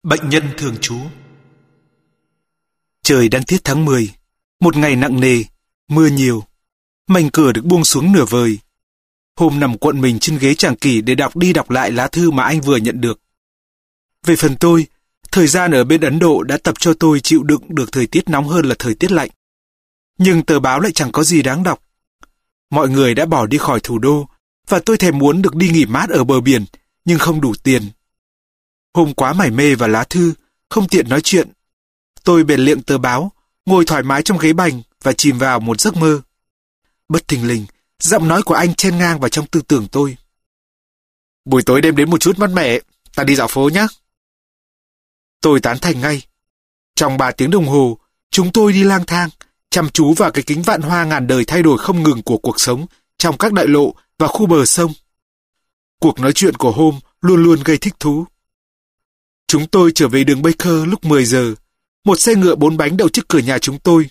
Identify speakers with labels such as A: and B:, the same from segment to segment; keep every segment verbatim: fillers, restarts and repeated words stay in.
A: Bệnh nhân thường trú. Trời đang tiết tháng mười, một ngày nặng nề, mưa nhiều. Mảnh cửa được buông xuống nửa vời. Hôm nằm cuộn mình trên ghế tràng kỷ để đọc đi đọc lại lá thư mà anh vừa nhận được. Về phần tôi, thời gian ở bên Ấn Độ đã tập cho tôi chịu đựng được thời tiết nóng hơn là thời tiết lạnh. Nhưng tờ báo lại chẳng có gì đáng đọc. Mọi người đã bỏ đi khỏi thủ đô, và tôi thèm muốn được đi nghỉ mát ở bờ biển, nhưng không đủ tiền. Hôm quá mải mê vào lá thư, không tiện nói chuyện. Tôi bèn liệng tờ báo, ngồi thoải mái trong ghế bành và chìm vào một giấc mơ. Bất thình lình, giọng nói của anh chen ngang vào trong tư tưởng tôi. Buổi tối đêm đến một chút mát mẻ, ta đi dạo phố nhé. Tôi tán thành ngay. Trong ba tiếng đồng hồ, chúng tôi đi lang thang, chăm chú vào cái kính vạn hoa ngàn đời thay đổi không ngừng của cuộc sống trong các đại lộ và khu bờ sông. Cuộc nói chuyện của hôm luôn luôn gây thích thú. Chúng tôi trở về đường Baker lúc mười giờ. Một xe ngựa bốn bánh đậu trước cửa nhà chúng tôi.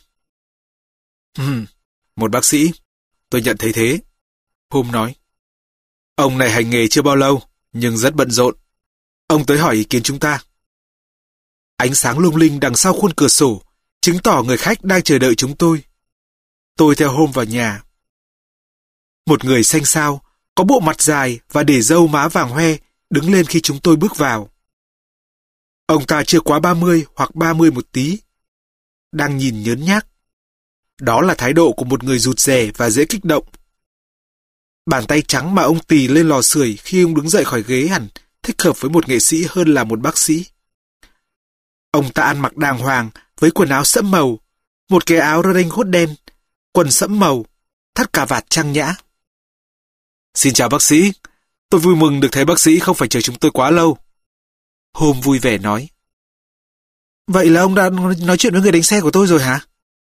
A: Ừm, một bác sĩ. Tôi nhận thấy thế. Hôm nói. Ông này hành nghề chưa bao lâu, nhưng rất bận rộn. Ông tới hỏi ý kiến chúng ta. Ánh sáng lung linh đằng sau khuôn cửa sổ, chứng tỏ người khách đang chờ đợi chúng tôi. Tôi theo Hôm vào nhà. Một người xanh xao, có bộ mặt dài và để râu má vàng hoe, đứng lên khi chúng tôi bước vào. Ông ta chưa quá ba mươi hoặc ba mươi một tí. Đang nhìn nhớn nhác. Đó là thái độ của một người rụt rè và dễ kích động. Bàn tay trắng mà ông tì lên lò sưởi khi ông đứng dậy khỏi ghế hẳn thích hợp với một nghệ sĩ hơn là một bác sĩ. Ông ta ăn mặc đàng hoàng với quần áo sẫm màu, một cái áo rơ đanh hốt đen, quần sẫm màu, thắt cà vạt trang nhã. Xin chào bác sĩ, tôi vui mừng được thấy bác sĩ không phải chờ chúng tôi quá lâu. Hôm vui vẻ nói. Vậy là ông đã nói chuyện với người đánh xe của tôi rồi hả?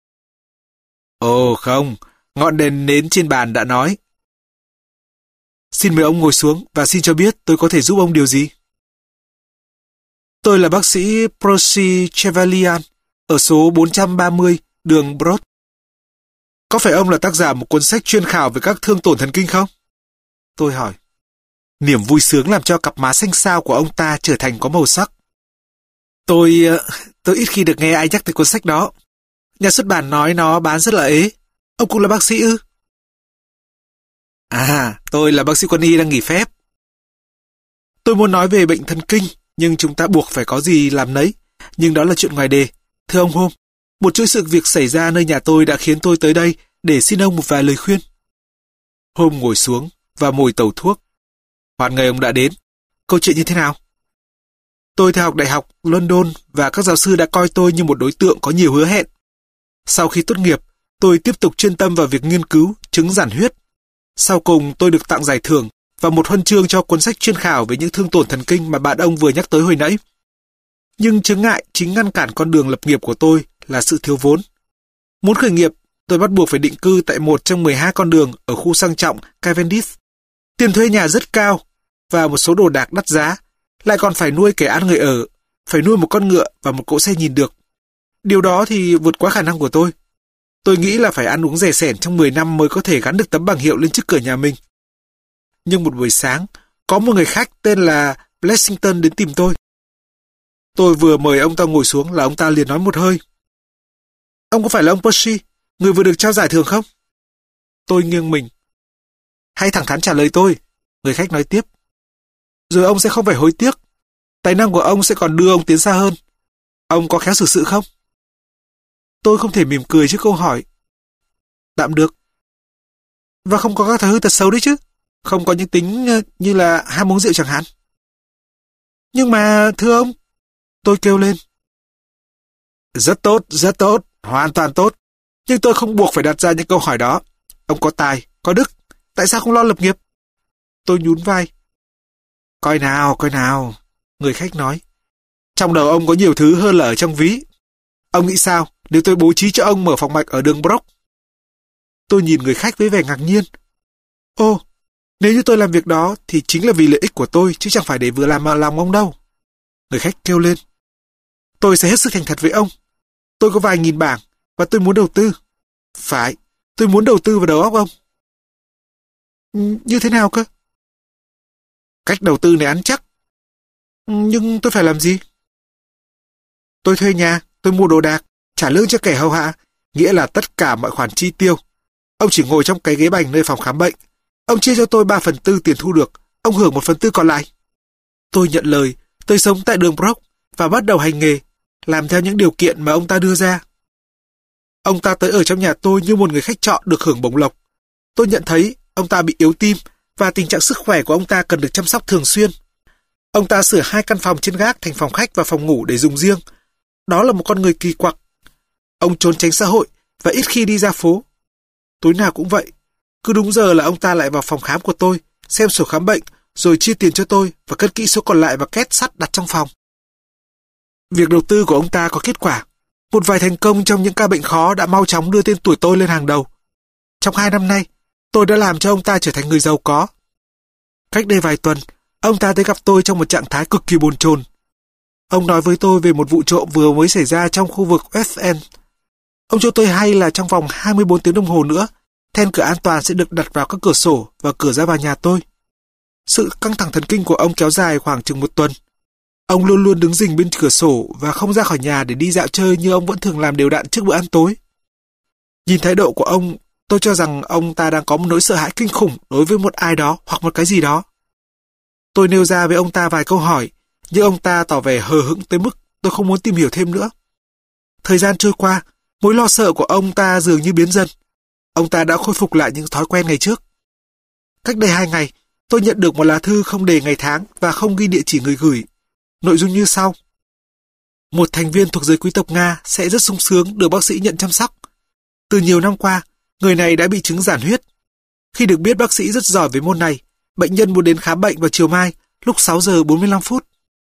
A: Ồ không, ngọn đèn nến trên bàn đã nói. Xin mời ông ngồi xuống và xin cho biết tôi có thể giúp ông điều gì. Tôi là bác sĩ Percy Chevalier ở số bốn trăm ba mươi đường Broad. Có phải ông là tác giả một cuốn sách chuyên khảo về các thương tổn thần kinh không? Tôi hỏi. Niềm vui sướng làm cho cặp má xanh xao của ông ta trở thành có màu sắc. Tôi... tôi ít khi được nghe ai nhắc tới cuốn sách đó. Nhà xuất bản nói nó bán rất là ế. Ông cũng là bác sĩ ư? À, tôi là bác sĩ quân y đang nghỉ phép. Tôi muốn nói về bệnh thần kinh, nhưng chúng ta buộc phải có gì làm nấy. Nhưng đó là chuyện ngoài đề. Thưa ông Hôm, một chuỗi sự việc xảy ra nơi nhà tôi đã khiến tôi tới đây để xin ông một vài lời khuyên. Hôm ngồi xuống và mồi tẩu thuốc. Hoan nghênh ông đã đến. Câu chuyện như thế nào? Tôi theo học đại học London và các giáo sư đã coi tôi như một đối tượng có nhiều hứa hẹn. Sau khi tốt nghiệp, tôi tiếp tục chuyên tâm vào việc nghiên cứu chứng giản huyết. Sau cùng tôi được tặng giải thưởng và một huân chương cho cuốn sách chuyên khảo về những thương tổn thần kinh mà bạn ông vừa nhắc tới hồi nãy. Nhưng chướng ngại chính ngăn cản con đường lập nghiệp của tôi là sự thiếu vốn. Muốn khởi nghiệp, tôi bắt buộc phải định cư tại một trong mười hai con đường ở khu sang trọng Cavendish. Tiền thuê nhà rất cao và một số đồ đạc đắt giá, lại còn phải nuôi kẻ ăn người ở, phải nuôi một con ngựa và một cỗ xe nhìn được. Điều đó thì vượt quá khả năng của tôi. Tôi nghĩ là phải ăn uống rẻ sẻn trong mười năm mới có thể gắn được tấm bảng hiệu lên trước cửa nhà mình. Nhưng một buổi sáng, có một người khách tên là Blessington đến tìm tôi. Tôi vừa mời ông ta ngồi xuống là ông ta liền nói một hơi. Ông có phải là ông Percy, người vừa được trao giải thưởng không? Tôi nghiêng mình. Hãy thẳng thắn trả lời tôi, người khách nói tiếp. Rồi ông sẽ không phải hối tiếc. Tài năng của ông sẽ còn đưa ông tiến xa hơn. Ông có khéo xử sự không? Tôi không thể mỉm cười trước câu hỏi. Tạm được. Và không có các thói hư tật xấu đấy chứ? Không có những tính như là ham uống rượu chẳng hạn. Nhưng mà, thưa ông, tôi kêu lên. Rất tốt, rất tốt, hoàn toàn tốt. Nhưng tôi không buộc phải đặt ra những câu hỏi đó. Ông có tài, có đức, tại sao không lo lập nghiệp? Tôi nhún vai. Coi nào, coi nào, người khách nói. Trong đầu ông có nhiều thứ hơn là ở trong ví. Ông nghĩ sao nếu tôi bố trí cho ông mở phòng mạch ở đường Brock? Tôi nhìn người khách với vẻ ngạc nhiên. Ô, nếu như tôi làm việc đó thì chính là vì lợi ích của tôi chứ chẳng phải để vừa làm mà lòng ông đâu. Người khách kêu lên. Tôi sẽ hết sức thành thật với ông. Tôi có vài nghìn bảng và tôi muốn đầu tư. Phải, tôi muốn đầu tư vào đầu óc ông. Như thế nào cơ? Cách đầu tư này ăn chắc. Nhưng tôi phải làm gì? Tôi thuê nhà, tôi mua đồ đạc, trả lương cho kẻ hầu hạ, nghĩa là tất cả mọi khoản chi tiêu. Ông chỉ ngồi trong cái ghế bành nơi phòng khám bệnh. Ông chia cho tôi ba phần tư tiền thu được, ông hưởng một phần tư còn lại. Tôi nhận lời, tôi sống tại đường Brock và bắt đầu hành nghề, làm theo những điều kiện mà ông ta đưa ra. Ông ta tới ở trong nhà tôi như một người khách trọ được hưởng bổng lộc. Tôi nhận thấy ông ta bị yếu tim và tình trạng sức khỏe của ông ta cần được chăm sóc thường xuyên. Ông ta sửa hai căn phòng trên gác thành phòng khách và phòng ngủ để dùng riêng. Đó là một con người kỳ quặc. Ông trốn tránh xã hội và ít khi đi ra phố. Tối nào cũng vậy. Cứ đúng giờ là ông ta lại vào phòng khám của tôi, xem sổ khám bệnh, rồi chia tiền cho tôi và cất kỹ số còn lại vào két sắt đặt trong phòng. Việc đầu tư của ông ta có kết quả. Một vài thành công trong những ca bệnh khó đã mau chóng đưa tên tuổi tôi lên hàng đầu. Trong hai năm nay, tôi đã làm cho ông ta trở thành người giàu có. Cách đây vài tuần, ông ta tới gặp tôi trong một trạng thái cực kỳ bồn chồn. Ông nói với tôi về một vụ trộm vừa mới xảy ra trong khu vực West End. Ông cho tôi hay là trong vòng hai mươi bốn tiếng đồng hồ nữa, then cửa an toàn sẽ được đặt vào các cửa sổ và cửa ra vào nhà tôi. Sự căng thẳng thần kinh của ông kéo dài khoảng chừng một tuần. Ông luôn luôn đứng rình bên cửa sổ và không ra khỏi nhà để đi dạo chơi như ông vẫn thường làm đều đặn trước bữa ăn tối. Nhìn thái độ của ông, tôi cho rằng ông ta đang có một nỗi sợ hãi kinh khủng đối với một ai đó hoặc một cái gì đó. Tôi nêu ra với ông ta vài câu hỏi, nhưng ông ta tỏ vẻ hờ hững tới mức tôi không muốn tìm hiểu thêm nữa. Thời gian trôi qua, mối lo sợ của ông ta dường như biến dần. Ông ta đã khôi phục lại những thói quen ngày trước. Cách đây hai ngày, tôi nhận được một lá thư không đề ngày tháng và không ghi địa chỉ người gửi. Nội dung như sau. Một thành viên thuộc giới quý tộc Nga sẽ rất sung sướng được bác sĩ nhận chăm sóc. Từ nhiều năm qua, người này đã bị chứng giản huyết. Khi được biết bác sĩ rất giỏi về môn này, bệnh nhân muốn đến khám bệnh vào chiều mai, lúc sáu giờ bốn mươi lăm phút.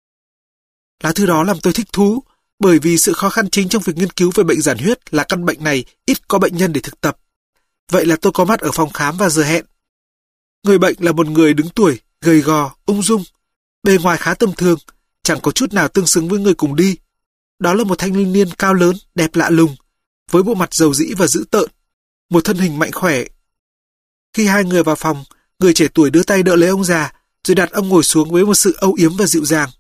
A: Lá thư đó làm tôi thích thú, bởi vì sự khó khăn chính trong việc nghiên cứu về bệnh giản huyết là căn bệnh này ít có bệnh nhân để thực tập. Vậy là tôi có mặt ở phòng khám và giờ hẹn. Người bệnh là một người đứng tuổi, gầy gò, ung dung, bề ngoài khá tầm thường, chẳng có chút nào tương xứng với người cùng đi. Đó là một thanh niên cao lớn, đẹp lạ lùng, với bộ mặt rầu rĩ và dữ tợn, một thân hình mạnh khỏe. Khi hai người vào phòng, người trẻ tuổi đưa tay đỡ lấy ông già, rồi đặt ông ngồi xuống với một sự âu yếm và dịu dàng.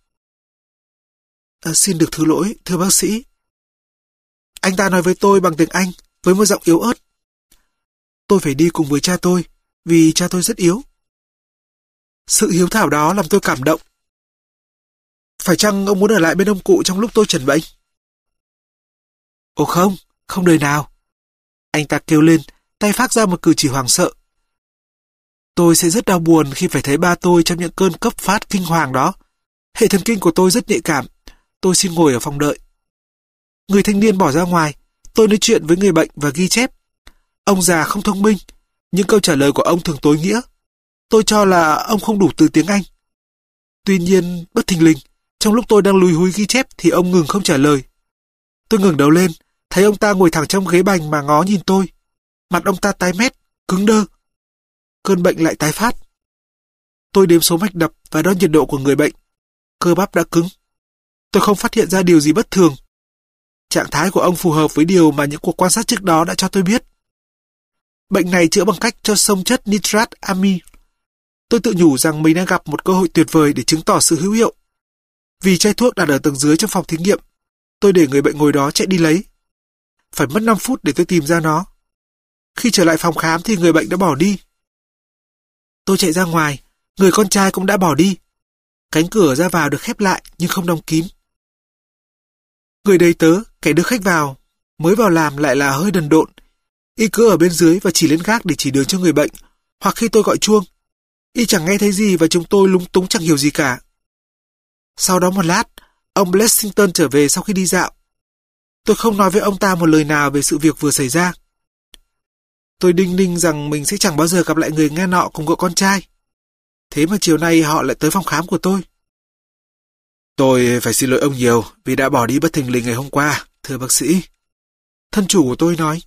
A: À, xin được thứ lỗi, thưa bác sĩ. Anh ta nói với tôi bằng tiếng Anh, với một giọng yếu ớt. Tôi phải đi cùng với cha tôi, vì cha tôi rất yếu. Sự hiếu thảo đó làm tôi cảm động. Phải chăng ông muốn ở lại bên ông cụ trong lúc tôi chẩn bệnh? Ồ không, không đời nào. Anh ta kêu lên, tay phát ra một cử chỉ hoảng sợ. Tôi sẽ rất đau buồn khi phải thấy ba tôi trong những cơn cấp phát kinh hoàng đó. Hệ thần kinh của tôi rất nhạy cảm. Tôi xin ngồi ở phòng đợi. Người thanh niên bỏ ra ngoài. Tôi nói chuyện với người bệnh và ghi chép. Ông già không thông minh, nhưng câu trả lời của ông thường tối nghĩa. Tôi cho là ông không đủ từ tiếng Anh. Tuy nhiên, bất thình lình, trong lúc tôi đang lùi húi ghi chép thì ông ngừng không trả lời. Tôi ngẩng đầu lên, thấy ông ta ngồi thẳng trong ghế bành mà ngó nhìn tôi. Mặt ông ta tái mét, cứng đơ. Cơn bệnh lại tái phát. Tôi đếm số mạch đập và đo nhiệt độ của người bệnh. Cơ bắp đã cứng. Tôi không phát hiện ra điều gì bất thường. Trạng thái của ông phù hợp với điều mà những cuộc quan sát trước đó đã cho tôi biết. Bệnh này chữa bằng cách cho xông chất nitrat ami. Tôi tự nhủ rằng mình đang gặp một cơ hội tuyệt vời để chứng tỏ sự hữu hiệu. Vì chai thuốc đặt ở tầng dưới trong phòng thí nghiệm, tôi để người bệnh ngồi đó chạy đi lấy. Phải mất năm phút để tôi tìm ra nó. Khi trở lại phòng khám thì người bệnh đã bỏ đi. Tôi chạy ra ngoài, người con trai cũng đã bỏ đi. Cánh cửa ra vào được khép lại nhưng không đóng kín. Người đầy tớ, kẻ đưa khách vào, mới vào làm lại là hơi đần độn. Y cứ ở bên dưới và chỉ lên gác để chỉ đường cho người bệnh, hoặc khi tôi gọi chuông. Y chẳng nghe thấy gì và chúng tôi lúng túng chẳng hiểu gì cả. Sau đó một lát, ông Blessington trở về sau khi đi dạo. Tôi không nói với ông ta một lời nào về sự việc vừa xảy ra. Tôi đinh ninh rằng mình sẽ chẳng bao giờ gặp lại người nghe nọ cùng cậu con trai. Thế mà chiều nay họ lại tới phòng khám của tôi. Tôi phải xin lỗi ông nhiều vì đã bỏ đi bất thình lình ngày hôm qua, thưa bác sĩ. Thân chủ của tôi nói.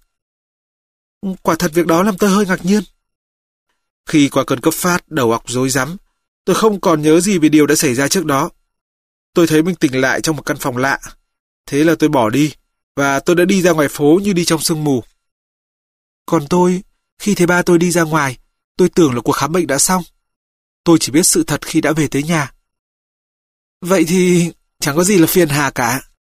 A: Quả thật việc đó làm tôi hơi ngạc nhiên. Khi qua cơn cấp phát, đầu óc rối rắm, tôi không còn nhớ gì về điều đã xảy ra trước đó. Tôi thấy mình tỉnh lại trong một căn phòng lạ. Thế là tôi bỏ đi, và tôi đã đi ra ngoài phố như đi trong sương mù. Còn tôi, khi thấy ba tôi đi ra ngoài, tôi tưởng là cuộc khám bệnh đã xong. Tôi chỉ biết sự thật khi đã về tới nhà. Vậy thì chẳng có gì là phiền hà cả.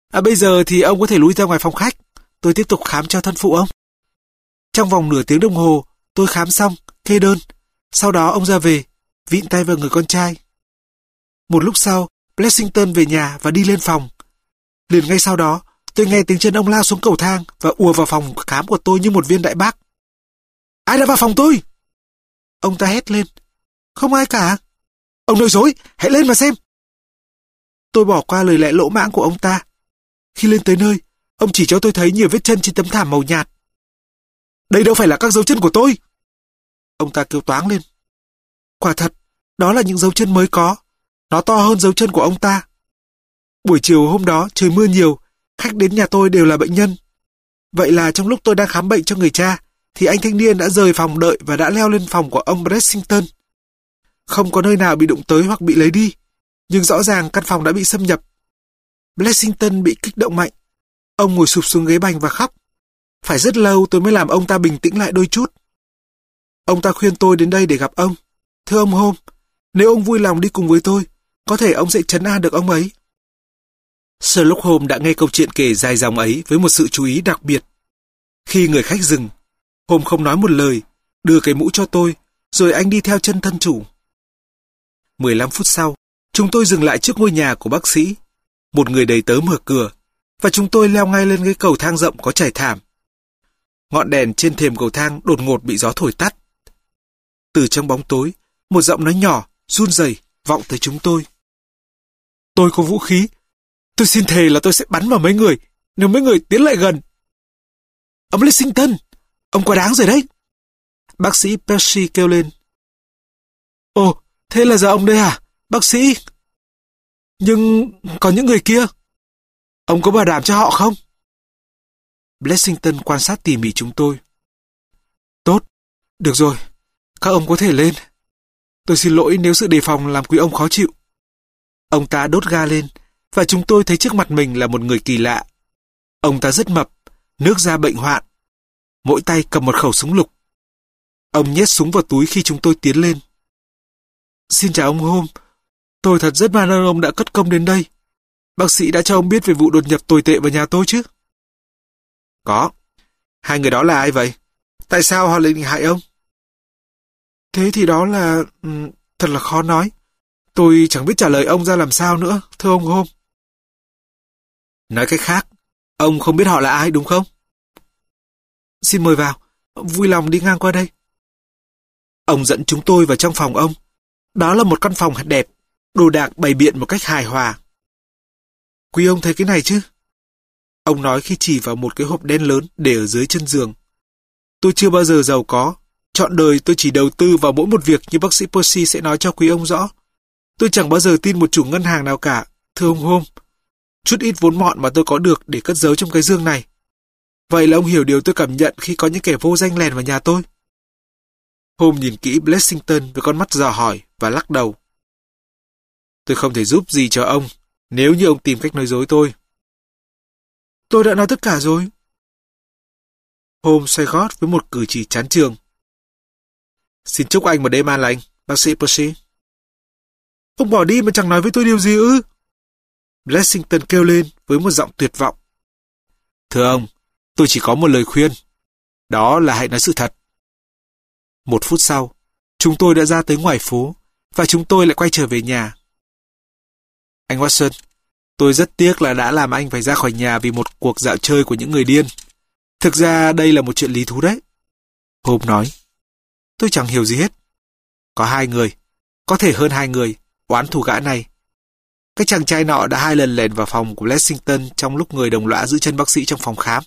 A: À, bây giờ thì ông có thể lui ra ngoài phòng khách. Tôi tiếp tục khám cho thân phụ ông. Trong vòng nửa tiếng đồng hồ, tôi khám xong, kê đơn. Sau đó ông ra về, vịn tay vào người con trai. Một lúc sau, Blessington về nhà và đi lên phòng. Liền ngay sau đó, tôi nghe tiếng chân ông lao xuống cầu thang và ùa vào phòng khám của tôi như một viên đại bác. Ai đã vào phòng tôi? Ông ta hét lên. Không ai cả. Ông nói dối, hãy lên mà xem. Tôi bỏ qua lời lẽ lỗ mãng của ông ta. Khi lên tới nơi, ông chỉ cho tôi thấy nhiều vết chân trên tấm thảm màu nhạt. Đây đâu phải là các dấu chân của tôi. Ông ta kêu toáng lên. Quả thật, đó là những dấu chân mới có. Nó to hơn dấu chân của ông ta. Buổi chiều hôm đó trời mưa nhiều, khách đến nhà tôi đều là bệnh nhân. Vậy là trong lúc tôi đang khám bệnh cho người cha, thì anh thanh niên đã rời phòng đợi và đã leo lên phòng của ông Blessington. Không có nơi nào bị đụng tới hoặc bị lấy đi, nhưng rõ ràng căn phòng đã bị xâm nhập. Blessington bị kích động mạnh. Ông ngồi sụp xuống ghế bành và khóc. Phải rất lâu tôi mới làm ông ta bình tĩnh lại đôi chút. Ông ta khuyên tôi đến đây để gặp ông. Thưa ông Holmes, nếu ông vui lòng đi cùng với tôi, có thể ông sẽ trấn an được ông ấy. Sherlock Holmes đã nghe câu chuyện kể dài dòng ấy với một sự chú ý đặc biệt. Khi người khách dừng, Holmes không nói một lời, đưa cái mũ cho tôi, rồi anh đi theo chân thân chủ. mười lăm phút sau, chúng tôi dừng lại trước ngôi nhà của bác sĩ. Một người đầy tớ mở cửa, và chúng tôi leo ngay lên cái cầu thang rộng có trải thảm. Ngọn đèn trên thềm cầu thang đột ngột bị gió thổi tắt. Từ trong bóng tối, một giọng nói nhỏ, run rẩy vọng tới chúng tôi. Tôi có vũ khí. Tôi xin thề là tôi sẽ bắn vào mấy người nếu mấy người tiến lại gần. Ông Blessington, ông quá đáng rồi đấy. Bác sĩ Percy kêu lên. Ồ, thế là giờ ông đây à, bác sĩ? Nhưng còn những người kia, ông có bảo đảm cho họ không? Blessington quan sát tỉ mỉ chúng tôi. Tốt, được rồi, các ông có thể lên. Tôi xin lỗi nếu sự đề phòng làm quý ông khó chịu. Ông ta đốt ga lên, và chúng tôi thấy trước mặt mình là một người kỳ lạ. Ông ta rất mập, nước da bệnh hoạn. Mỗi tay cầm một khẩu súng lục. Ông nhét súng vào túi khi chúng tôi tiến lên. Xin chào ông Holmes, tôi thật rất man ơn ông đã cất công đến đây. Bác sĩ đã cho ông biết về vụ đột nhập tồi tệ vào nhà tôi chứ? Có. Hai người đó là ai vậy? Tại sao họ lại định hại ông? Thế thì đó là... thật là khó nói. Tôi chẳng biết trả lời ông ra làm sao nữa, thưa ông Holmes. Nói cách khác, ông không biết họ là ai đúng không? Xin mời vào, vui lòng đi ngang qua đây. Ông dẫn chúng tôi vào trong phòng ông. Đó là một căn phòng đẹp, đồ đạc bày biện một cách hài hòa. Quý ông thấy cái này chứ? Ông nói khi chỉ vào một cái hộp đen lớn để ở dưới chân giường. Tôi chưa bao giờ giàu có. Trọn đời tôi chỉ đầu tư vào mỗi một việc như bác sĩ Percy sẽ nói cho quý ông rõ. Tôi chẳng bao giờ tin một chủ ngân hàng nào cả, thưa ông Holmes. Chút ít vốn mọn mà tôi có được để cất giấu trong cái giường này. Vậy là ông hiểu điều tôi cảm nhận khi có những kẻ vô danh lèn vào nhà tôi. Holmes nhìn kỹ Blessington với con mắt dò hỏi và lắc đầu. Tôi không thể giúp gì cho ông nếu như ông tìm cách nói dối tôi. Tôi đã nói tất cả rồi. Holmes xoay gót với một cử chỉ chán chường. Xin chúc anh một đêm an lành, bác sĩ Percy. Ông bỏ đi mà chẳng nói với tôi điều gì ư? Blessington kêu lên với một giọng tuyệt vọng. Thưa ông, tôi chỉ có một lời khuyên. Đó là hãy nói sự thật. Một phút sau, chúng tôi đã ra tới ngoài phố, và chúng tôi lại quay trở về nhà. Anh Watson, tôi rất tiếc là đã làm anh phải ra khỏi nhà vì một cuộc dạo chơi của những người điên. Thực ra đây là một chuyện lý thú đấy. Holmes nói. Tôi chẳng hiểu gì hết. Có hai người, có thể hơn hai người, oán thù gã này. Cái chàng trai nọ đã hai lần lèn vào phòng của Blessington trong lúc người đồng lõa giữ chân bác sĩ trong phòng khám.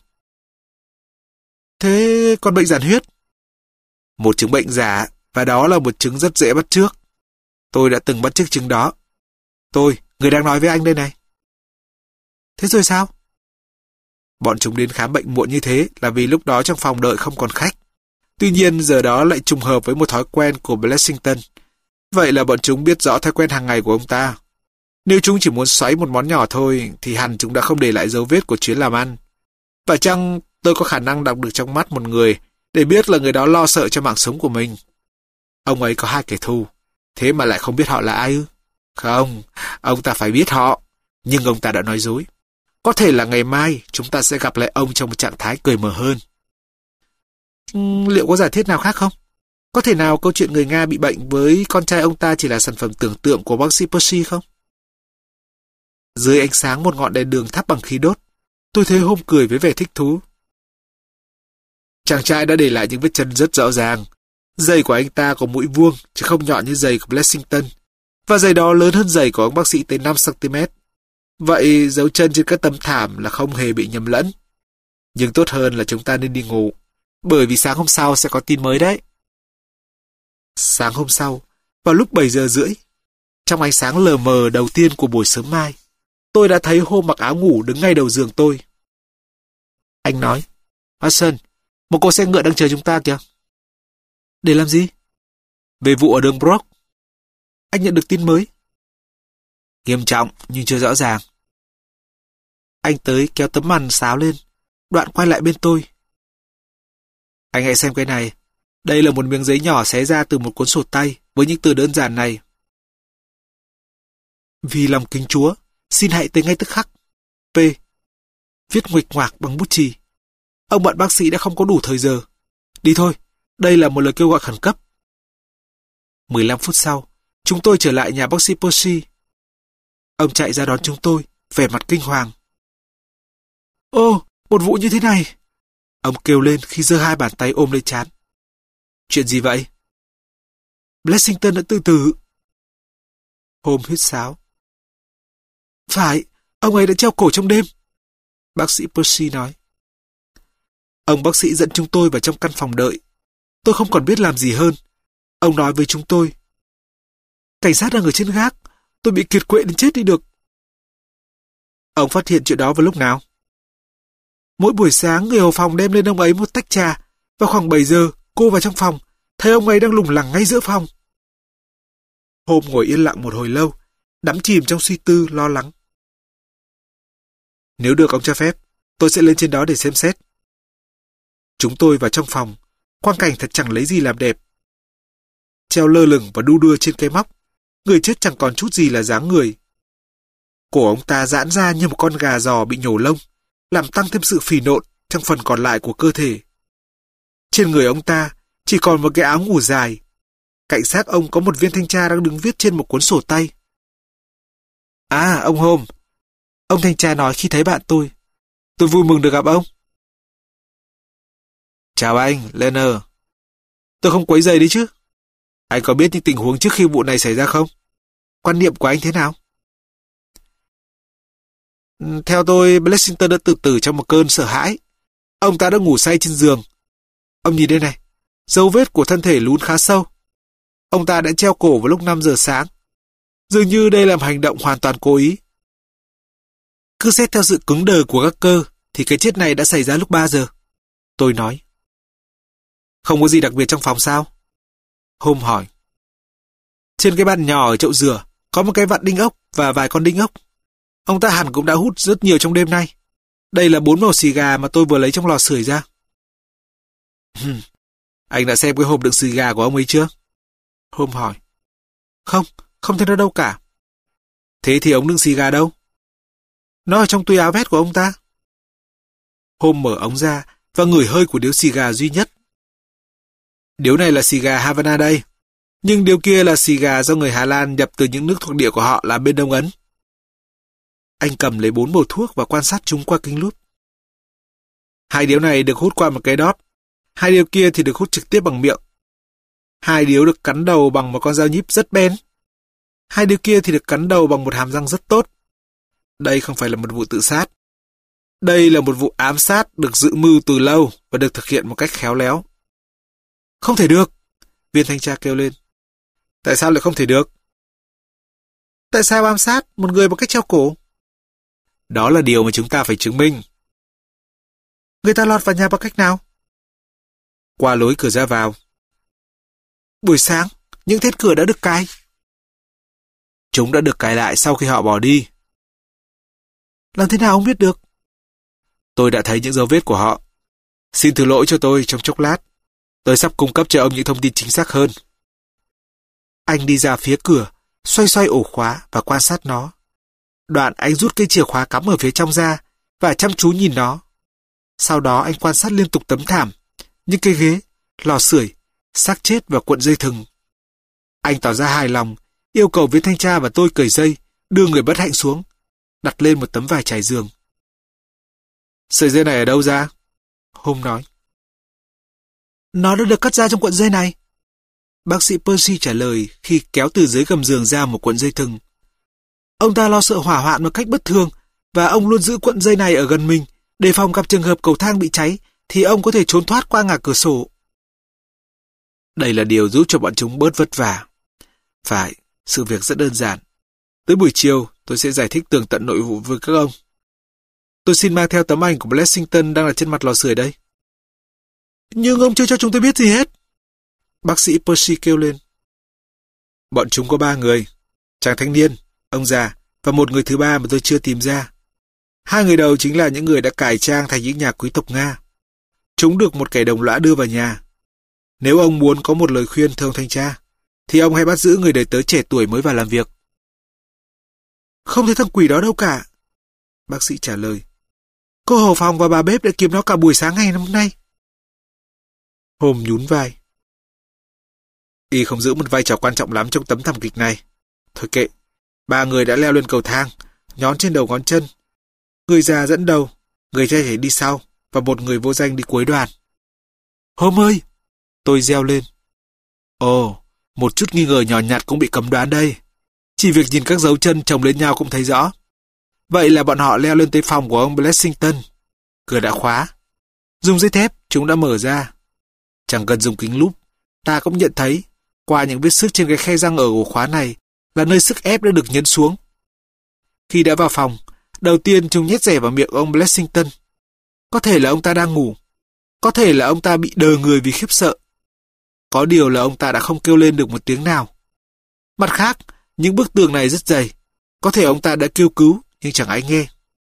A: Thế còn bệnh giản huyết? Một chứng bệnh giả, và đó là một chứng rất dễ bắt chước. Tôi đã từng bắt chước chứng đó. Tôi, người đang nói với anh đây này. Thế rồi sao? Bọn chúng đến khám bệnh muộn như thế là vì lúc đó trong phòng đợi không còn khách. Tuy nhiên giờ đó lại trùng hợp với một thói quen của Blessington. Vậy là bọn chúng biết rõ thói quen hàng ngày của ông ta. Nếu chúng chỉ muốn xoáy một món nhỏ thôi thì hẳn chúng đã không để lại dấu vết của chuyến làm ăn. Và chăng tôi có khả năng đọc được trong mắt một người để biết là người đó lo sợ cho mạng sống của mình. Ông ấy có hai kẻ thù, thế mà lại không biết họ là ai ư? Không, ông ta phải biết họ, nhưng ông ta đã nói dối. Có thể là ngày mai chúng ta sẽ gặp lại ông trong một trạng thái cởi mở hơn. Uhm, liệu có giả thiết nào khác không? Có thể nào câu chuyện người Nga bị bệnh với con trai ông ta chỉ là sản phẩm tưởng tượng của bác sĩ Percy không? Dưới ánh sáng một ngọn đèn đường thắp bằng khí đốt, tôi thấy Holmes cười với vẻ thích thú. Chàng trai đã để lại những vết chân rất rõ ràng. Giày của anh ta có mũi vuông, chứ không nhọn như giày của Blessington. Và giày đó lớn hơn giày của ông bác sĩ tới năm xăng-ti-mét. Vậy dấu chân trên các tấm thảm là không hề bị nhầm lẫn. Nhưng tốt hơn là chúng ta nên đi ngủ, bởi vì sáng hôm sau sẽ có tin mới đấy. Sáng hôm sau, vào lúc bảy giờ rưỡi, trong ánh sáng lờ mờ đầu tiên của buổi sớm mai, tôi đã thấy Holmes mặc áo ngủ đứng ngay đầu giường tôi. Anh nói, Watson, một cô xe ngựa đang chờ chúng ta kìa. Để làm gì? Về vụ ở đường Brock. Anh nhận được tin mới. Nghiêm trọng nhưng chưa rõ ràng. Anh tới kéo tấm màn sáo lên, đoạn quay lại bên tôi. Anh hãy xem cái này. Đây là một miếng giấy nhỏ xé ra từ một cuốn sổ tay với những từ đơn giản này. Vì lòng kính Chúa, xin hãy tới ngay tức khắc. P. Viết nguệch ngoạc bằng bút chì. Ông bạn bác sĩ đã không có đủ thời giờ. Đi thôi, đây là một lời kêu gọi khẩn cấp. mười lăm phút sau, chúng tôi trở lại nhà bác sĩ Percy. Ông chạy ra đón chúng tôi, vẻ mặt kinh hoàng. Ô, một vụ như thế này! Ông kêu lên khi giơ hai bàn tay ôm lấy trán. Chuyện gì vậy? Blessington đã tự tử. Holmes huýt sáo. Phải, ông ấy đã treo cổ trong đêm. Bác sĩ Percy nói. Ông bác sĩ dẫn chúng tôi vào trong căn phòng đợi. Tôi không còn biết làm gì hơn. Ông nói với chúng tôi. Cảnh sát đang ở trên gác. Tôi bị kiệt quệ đến chết đi được. Ông phát hiện chuyện đó vào lúc nào? Mỗi buổi sáng người hầu phòng đem lên ông ấy một tách trà. Vào khoảng bảy giờ, cô vào trong phòng, thấy ông ấy đang lủng lẳng ngay giữa phòng. Holmes ngồi yên lặng một hồi lâu, đắm chìm trong suy tư lo lắng. Nếu được ông cho phép, tôi sẽ lên trên đó để xem xét. Chúng tôi vào trong phòng, quang cảnh thật chẳng lấy gì làm đẹp. Treo lơ lửng và đu đưa trên cái móc, người chết chẳng còn chút gì là dáng người. Cổ ông ta giãn ra như một con gà giò bị nhổ lông, làm tăng thêm sự phì nộn trong phần còn lại của cơ thể. Trên người ông ta chỉ còn một cái áo ngủ dài. Cạnh xác ông có một viên thanh tra đang đứng viết trên một cuốn sổ tay. À, ông Holmes. Ông thanh tra nói khi thấy bạn tôi. Tôi vui mừng được gặp ông. Chào anh, Leonard. Tôi không quấy rầy đấy chứ. Anh có biết những tình huống trước khi vụ này xảy ra không? Quan niệm của anh thế nào? Theo tôi, Blessington đã tự tử trong một cơn sợ hãi. Ông ta đã ngủ say trên giường. Ông nhìn đây này, dấu vết của thân thể lún khá sâu. Ông ta đã treo cổ vào lúc năm giờ sáng. Dường như đây là một hành động hoàn toàn cố ý. Cứ xét theo sự cứng đờ của các cơ, thì cái chết này đã xảy ra lúc ba giờ. Tôi nói. Không có gì đặc biệt trong phòng sao? Holmes hỏi. Trên cái bàn nhỏ ở chậu rửa, có một cái vặn đinh ốc và vài con đinh ốc. Ông ta hẳn cũng đã hút rất nhiều trong đêm nay. Đây là bốn mẩu xì gà mà tôi vừa lấy trong lò sưởi ra. Anh đã xem cái hộp đựng xì gà của ông ấy chưa? Holmes hỏi. Không, không thấy nó đâu cả. Thế thì ống đựng xì gà đâu? Nó ở trong túi áo vest của ông ta. Holmes mở ống ra và ngửi hơi của điếu xì gà duy nhất. Điếu này là xì gà Havana đây, nhưng điếu kia là xì gà do người Hà Lan nhập từ những nước thuộc địa của họ làm bên Đông Ấn. Anh cầm lấy bốn bầu thuốc và quan sát chúng qua kính lúp. Hai điếu này được hút qua một cái đót, hai điếu kia thì được hút trực tiếp bằng miệng. Hai điếu được cắn đầu bằng một con dao nhíp rất bén. Hai điếu kia thì được cắn đầu bằng một hàm răng rất tốt. Đây không phải là một vụ tự sát. Đây là một vụ ám sát được dự mưu từ lâu và được thực hiện một cách khéo léo. Không thể được, viên thanh tra kêu lên. Tại sao lại không thể được? Tại sao ám sát một người bằng cách treo cổ? Đó là điều mà chúng ta phải chứng minh. Người ta lọt vào nhà bằng cách nào? Qua lối cửa ra vào. Buổi sáng, những thét cửa đã được cài. Chúng đã được cài lại sau khi họ bỏ đi. Làm thế nào ông biết được? Tôi đã thấy những dấu vết của họ. Xin thứ lỗi cho tôi trong chốc lát. Tôi sắp cung cấp cho ông những thông tin chính xác hơn. Anh đi ra phía cửa, xoay xoay ổ khóa và quan sát nó. Đoạn anh rút cây chìa khóa cắm ở phía trong ra và chăm chú nhìn nó. Sau đó anh quan sát liên tục tấm thảm, những cái ghế, lò sưởi, xác chết và cuộn dây thừng. Anh tỏ ra hài lòng, yêu cầu viên thanh tra và tôi cởi dây, đưa người bất hạnh xuống, đặt lên một tấm vải trải giường. Sợi dây này ở đâu ra? Holmes nói. Nó đã được cắt ra trong cuộn dây này. Bác sĩ Percy trả lời khi kéo từ dưới gầm giường ra một cuộn dây thừng. Ông ta lo sợ hỏa hoạn một cách bất thường, và ông luôn giữ cuộn dây này ở gần mình, để phòng gặp trường hợp cầu thang bị cháy, thì ông có thể trốn thoát qua ngả cửa sổ. Đây là điều giúp cho bọn chúng bớt vất vả. Phải, sự việc rất đơn giản. Tới buổi chiều, tôi sẽ giải thích tường tận nội vụ với các ông. Tôi xin mang theo tấm ảnh của Blessington đang ở trên mặt lò sưởi đây. Nhưng ông chưa cho chúng tôi biết gì hết. Bác sĩ Percy kêu lên. Bọn chúng có ba người. Chàng thanh niên, ông già và một người thứ ba mà tôi chưa tìm ra. Hai người đầu chính là những người đã cải trang thành những nhà quý tộc Nga. Chúng được một kẻ đồng lõa đưa vào nhà. Nếu ông muốn có một lời khuyên thưa ông thanh tra, thì ông hãy bắt giữ người đầy tớ trẻ tuổi mới vào làm việc. Không thấy thằng quỷ đó đâu cả. Bác sĩ trả lời. Cô hầu phòng và bà bếp đã kiếm nó cả buổi sáng ngày hôm nay. Holmes nhún vai. Y không giữ một vai trò quan trọng lắm trong tấm thảm kịch này. Thôi kệ, ba người đã leo lên cầu thang, nhón trên đầu ngón chân. Người già dẫn đầu, người trai trẻ đi sau, và một người vô danh đi cuối đoàn. Holmes ơi! Tôi reo lên. Ồ, một chút nghi ngờ nhỏ nhặt cũng bị cấm đoán đây. Chỉ việc nhìn các dấu chân chồng lên nhau cũng thấy rõ. Vậy là bọn họ leo lên tới phòng của ông Blessington. Cửa đã khóa. Dùng dây thép, chúng đã mở ra. Chẳng cần dùng kính lúp, ta cũng nhận thấy, qua những vết xước trên cái khe răng ở ổ khóa này, là nơi sức ép đã được nhấn xuống. Khi đã vào phòng, đầu tiên chúng nhét rẻ vào miệng ông Blessington. Có thể là ông ta đang ngủ. Có thể là ông ta bị đờ người vì khiếp sợ. Có điều là ông ta đã không kêu lên được một tiếng nào. Mặt khác, những bức tường này rất dày. Có thể ông ta đã kêu cứu, nhưng chẳng ai nghe.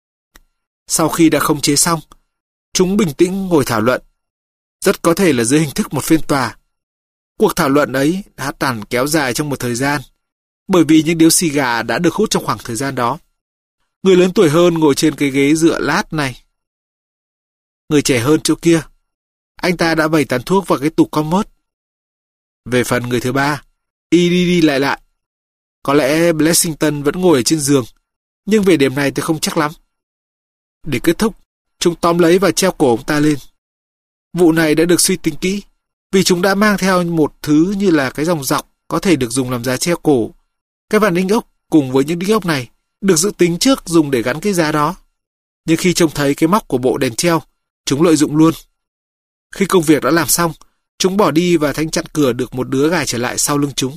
A: Sau khi đã khống chế xong, chúng bình tĩnh ngồi thảo luận. Rất có thể là dưới hình thức một phiên tòa. Cuộc thảo luận ấy đã tàn kéo dài trong một thời gian, bởi vì những điếu xì gà đã được hút trong khoảng thời gian đó. Người lớn tuổi hơn ngồi trên cái ghế dựa lát này. Người trẻ hơn chỗ kia, anh ta đã bày tàn thuốc vào cái tủ commode. Về phần người thứ ba, y đi đi lại lại. Có lẽ Blessington vẫn ngồi ở trên giường, nhưng về đêm này tôi không chắc lắm. Để kết thúc, chúng tóm lấy và treo cổ ông ta lên. Vụ này đã được suy tính kỹ, vì chúng đã mang theo một thứ như là cái dòng dọc có thể được dùng làm giá treo cổ. Cái vàn đinh ốc cùng với những đinh ốc này được dự tính trước dùng để gắn cái giá đó. Nhưng khi trông thấy cái móc của bộ đèn treo, chúng lợi dụng luôn. Khi công việc đã làm xong, chúng bỏ đi và thanh chặn cửa được một đứa gài trở lại sau lưng chúng.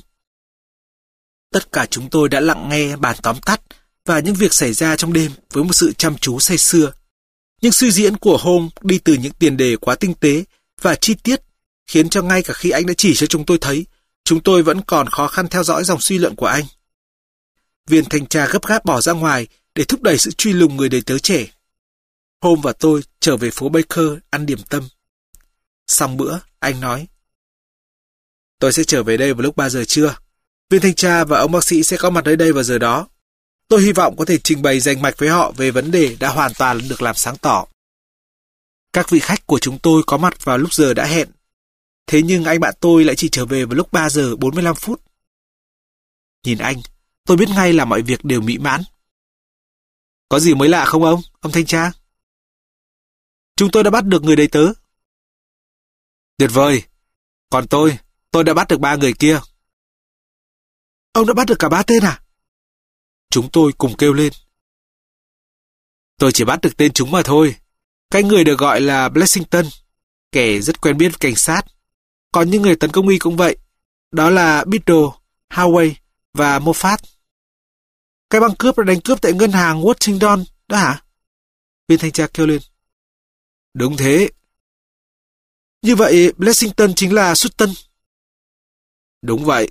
A: Tất cả chúng tôi đã lặng nghe bản tóm tắt và những việc xảy ra trong đêm với một sự chăm chú say sưa. Nhưng suy diễn của Holmes đi từ những tiền đề quá tinh tế và chi tiết, khiến cho ngay cả khi anh đã chỉ cho chúng tôi thấy, chúng tôi vẫn còn khó khăn theo dõi dòng suy luận của anh. Viên thanh tra gấp gáp bỏ ra ngoài để thúc đẩy sự truy lùng người đầy tớ trẻ. Holmes và tôi trở về phố Baker ăn điểm tâm. Xong bữa, anh nói. Tôi sẽ trở về đây vào lúc ba giờ trưa. Viên thanh tra và ông bác sĩ sẽ có mặt ở đây vào giờ đó. Tôi hy vọng có thể trình bày rành mạch với họ về vấn đề đã hoàn toàn được làm sáng tỏ. Các vị khách của chúng tôi có mặt vào lúc giờ đã hẹn. Thế nhưng anh bạn tôi lại chỉ trở về vào lúc ba giờ bốn mươi lăm phút. Nhìn anh, tôi biết ngay là mọi việc đều mỹ mãn. Có gì mới lạ không ông, ông thanh tra? Chúng tôi đã bắt được người đầy tớ. Tuyệt vời. Còn tôi, tôi đã bắt được ba người kia. Ông đã bắt được cả ba tên à? Chúng tôi cùng kêu lên. Tôi chỉ bắt được tên chúng mà thôi. Cái người được gọi là Blessington, kẻ rất quen biết với cảnh sát. Còn những người tấn công y cũng vậy. Đó là Biddle, Howey và Moffat. Cái băng cướp đã đánh cướp tại ngân hàng Washington đó hả? Viên thanh tra kêu lên. Đúng thế. Như vậy Blessington chính là Sutton. Đúng vậy.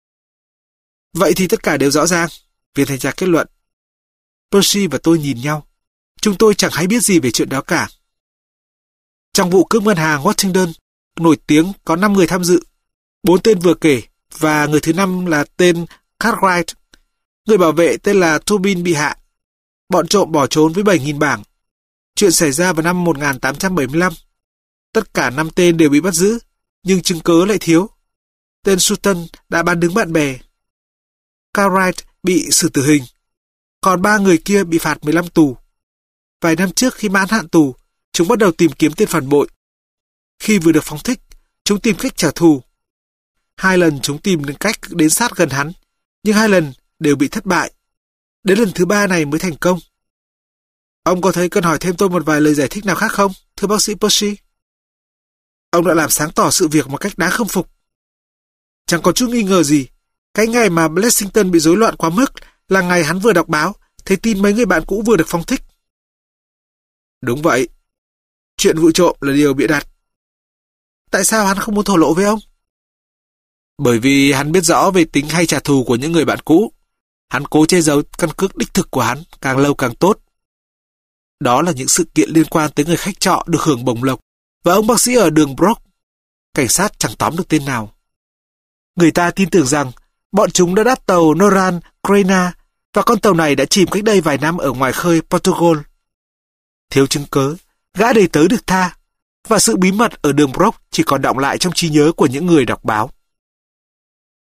A: Vậy thì tất cả đều rõ ràng, viên thanh tra kết luận. Percy và tôi nhìn nhau. Chúng tôi chẳng hay biết gì về chuyện đó cả. Trong vụ cướp ngân hàng Washington, nổi tiếng có năm người tham dự. Bốn tên vừa kể, và người thứ năm là tên Cartwright. Người bảo vệ tên là Tobin bị hạ. Bọn trộm bỏ trốn với bảy nghìn bảng. Chuyện xảy ra vào năm một nghìn tám trăm bảy mươi lăm. Tất cả năm tên đều bị bắt giữ, nhưng chứng cớ lại thiếu. Tên Sutton đã bán đứng bạn bè. Cartwright bị xử tử hình, còn ba người kia bị phạt mười lăm tù. Vài năm trước khi mãn hạn tù, chúng bắt đầu tìm kiếm tên phản bội. Khi vừa được phóng thích, chúng tìm cách trả thù. Hai lần chúng tìm đến cách đến sát gần hắn, nhưng hai lần đều bị thất bại. Đến lần thứ ba này mới thành công. Ông có thấy cần hỏi thêm tôi một vài lời giải thích nào khác không, thưa bác sĩ Percy? Ông đã làm sáng tỏ sự việc một cách đáng khâm phục. Chẳng có chút nghi ngờ gì, cái ngày mà Blessington bị rối loạn quá mức là ngày hắn vừa đọc báo, thấy tin mấy người bạn cũ vừa được phóng thích. Đúng vậy. Chuyện vụ trộm là điều bịa đặt. Tại sao hắn không muốn thổ lộ với ông? Bởi vì hắn biết rõ về tính hay trả thù của những người bạn cũ. Hắn cố che giấu căn cước đích thực của hắn, càng lâu càng tốt. Đó là những sự kiện liên quan tới người khách trọ được hưởng bổng lộc và ông bác sĩ ở đường Brock. Cảnh sát chẳng tóm được tên nào. Người ta tin tưởng rằng bọn chúng đã đáp tàu Noran Crana và con tàu này đã chìm cách đây vài năm ở ngoài khơi Portugal. Thiếu chứng cớ, gã đầy tớ được tha và sự bí mật ở đường Brock chỉ còn đọng lại trong trí nhớ của những người đọc báo.